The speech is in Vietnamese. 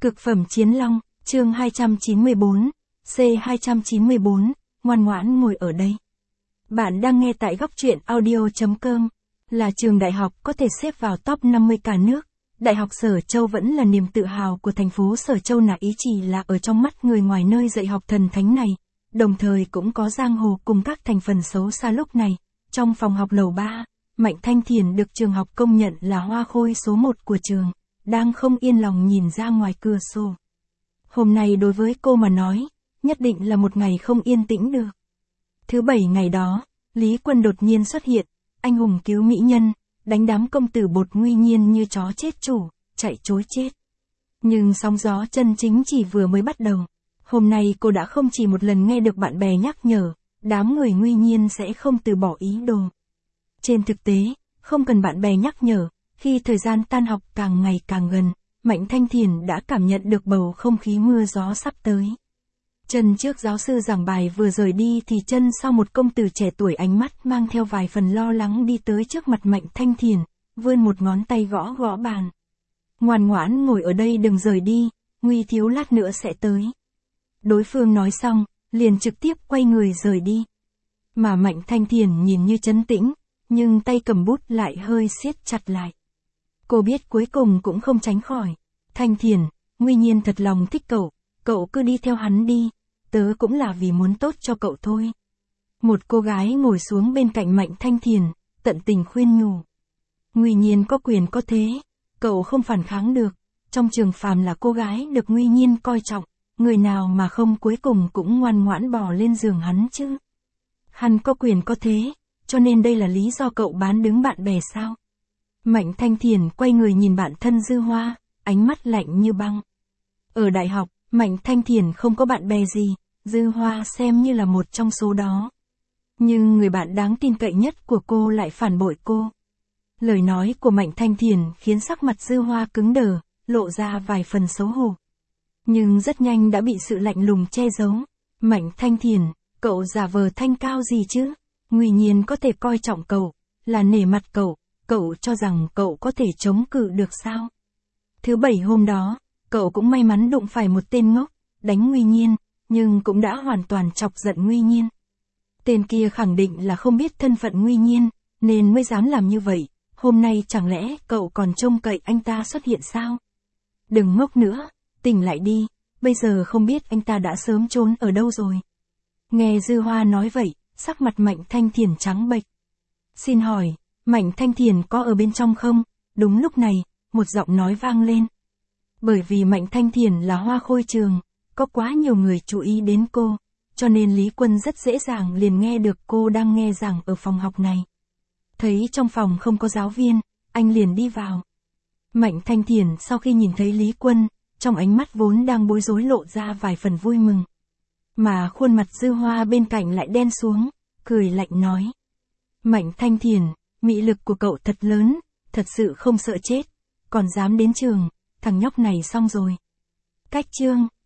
Cực phẩm chiến long, chương 294, C294, ngoan ngoãn ngồi ở đây. Bạn đang nghe tại góc truyện audio.com, là trường đại học có thể xếp vào top 50 cả nước. Đại học Sở Châu vẫn là niềm tự hào của thành phố Sở Châu, nà ý chỉ là ở trong mắt người ngoài nơi dạy học thần thánh này, đồng thời cũng có giang hồ cùng các thành phần xấu xa. Lúc này, trong phòng học lầu 3, Mạnh Thanh Thiền được trường học công nhận là hoa khôi số 1 của trường, đang không yên lòng nhìn ra ngoài cửa sổ. Hôm nay đối với cô mà nói, nhất định là một ngày không yên tĩnh được. Thứ Bảy ngày đó, Lý Quân đột nhiên xuất hiện, anh hùng cứu mỹ nhân, đánh đám công tử bột nguy nhiên như chó chết chủ, chạy trối chết. Nhưng sóng gió chân chính chỉ vừa mới bắt đầu. Hôm nay cô đã không chỉ một lần nghe được bạn bè nhắc nhở, đám người nguy nhiên sẽ không từ bỏ ý đồ. Trên thực tế, không cần bạn bè nhắc nhở, khi thời gian tan học càng ngày càng gần, Mạnh Thanh Thiền đã cảm nhận được bầu không khí mưa gió sắp tới. Chân trước giáo sư giảng bài vừa rời đi thì chân sau một công tử trẻ tuổi ánh mắt mang theo vài phần lo lắng đi tới trước mặt Mạnh Thanh Thiền, vươn một ngón tay gõ gõ bàn. Ngoan ngoãn ngồi ở đây đừng rời đi, Nguy thiếu lát nữa sẽ tới. Đối phương nói xong, liền trực tiếp quay người rời đi. Mà Mạnh Thanh Thiền nhìn như trấn tĩnh, nhưng tay cầm bút lại hơi siết chặt lại. Cô biết cuối cùng cũng không tránh khỏi. Thanh Thiền, Nguy nhiên thật lòng thích cậu cứ đi theo hắn đi, tớ cũng là vì muốn tốt cho cậu thôi. Một cô gái ngồi xuống bên cạnh Mạnh Thanh Thiền, tận tình khuyên nhủ. Nguy nhiên có quyền có thế, cậu không phản kháng được, trong trường phàm là cô gái được Nguy nhiên coi trọng, người nào mà không cuối cùng cũng ngoan ngoãn bò lên giường hắn chứ. Hắn có quyền có thế, cho nên đây là lý do cậu bán đứng bạn bè sao? Mạnh Thanh Thiền quay người nhìn bạn thân Dư Hoa, ánh mắt lạnh như băng. Ở đại học, Mạnh Thanh Thiền không có bạn bè gì, Dư Hoa xem như là một trong số đó. Nhưng người bạn đáng tin cậy nhất của cô lại phản bội cô. Lời nói của Mạnh Thanh Thiền khiến sắc mặt Dư Hoa cứng đờ, lộ ra vài phần xấu hổ. Nhưng rất nhanh đã bị sự lạnh lùng che giấu. Mạnh Thanh Thiền, cậu giả vờ thanh cao gì chứ? Nguy nhiên có thể coi trọng cậu, là nể mặt cậu cho rằng cậu có thể chống cự được sao? Thứ Bảy hôm đó, cậu cũng may mắn đụng phải một tên ngốc, đánh Nguy nhiên, nhưng cũng đã hoàn toàn chọc giận Nguy nhiên. Tên kia khẳng định là không biết thân phận Nguy nhiên, nên mới dám làm như vậy. Hôm nay chẳng lẽ cậu còn trông cậy anh ta xuất hiện sao? Đừng ngốc nữa, tỉnh lại đi, bây giờ không biết anh ta đã sớm trốn ở đâu rồi. Nghe Dư Hoa nói vậy, sắc mặt Mạnh Thanh Thiền trắng bệch. Xin hỏi, Mạnh Thanh Thiền có ở bên trong không? Đúng lúc này, một giọng nói vang lên. Bởi vì Mạnh Thanh Thiền là hoa khôi trường, có quá nhiều người chú ý đến cô, cho nên Lý Quân rất dễ dàng liền nghe được cô đang nghe giảng ở phòng học này. Thấy trong phòng không có giáo viên, anh liền đi vào. Mạnh Thanh Thiền sau khi nhìn thấy Lý Quân, trong ánh mắt vốn đang bối rối lộ ra vài phần vui mừng. Mà khuôn mặt Dư Hoa bên cạnh lại đen xuống, cười lạnh nói. Mạnh Thanh Thiền, mị lực của cậu thật lớn, thật sự không sợ chết, còn dám đến trường, thằng nhóc này xong rồi. Cách chương.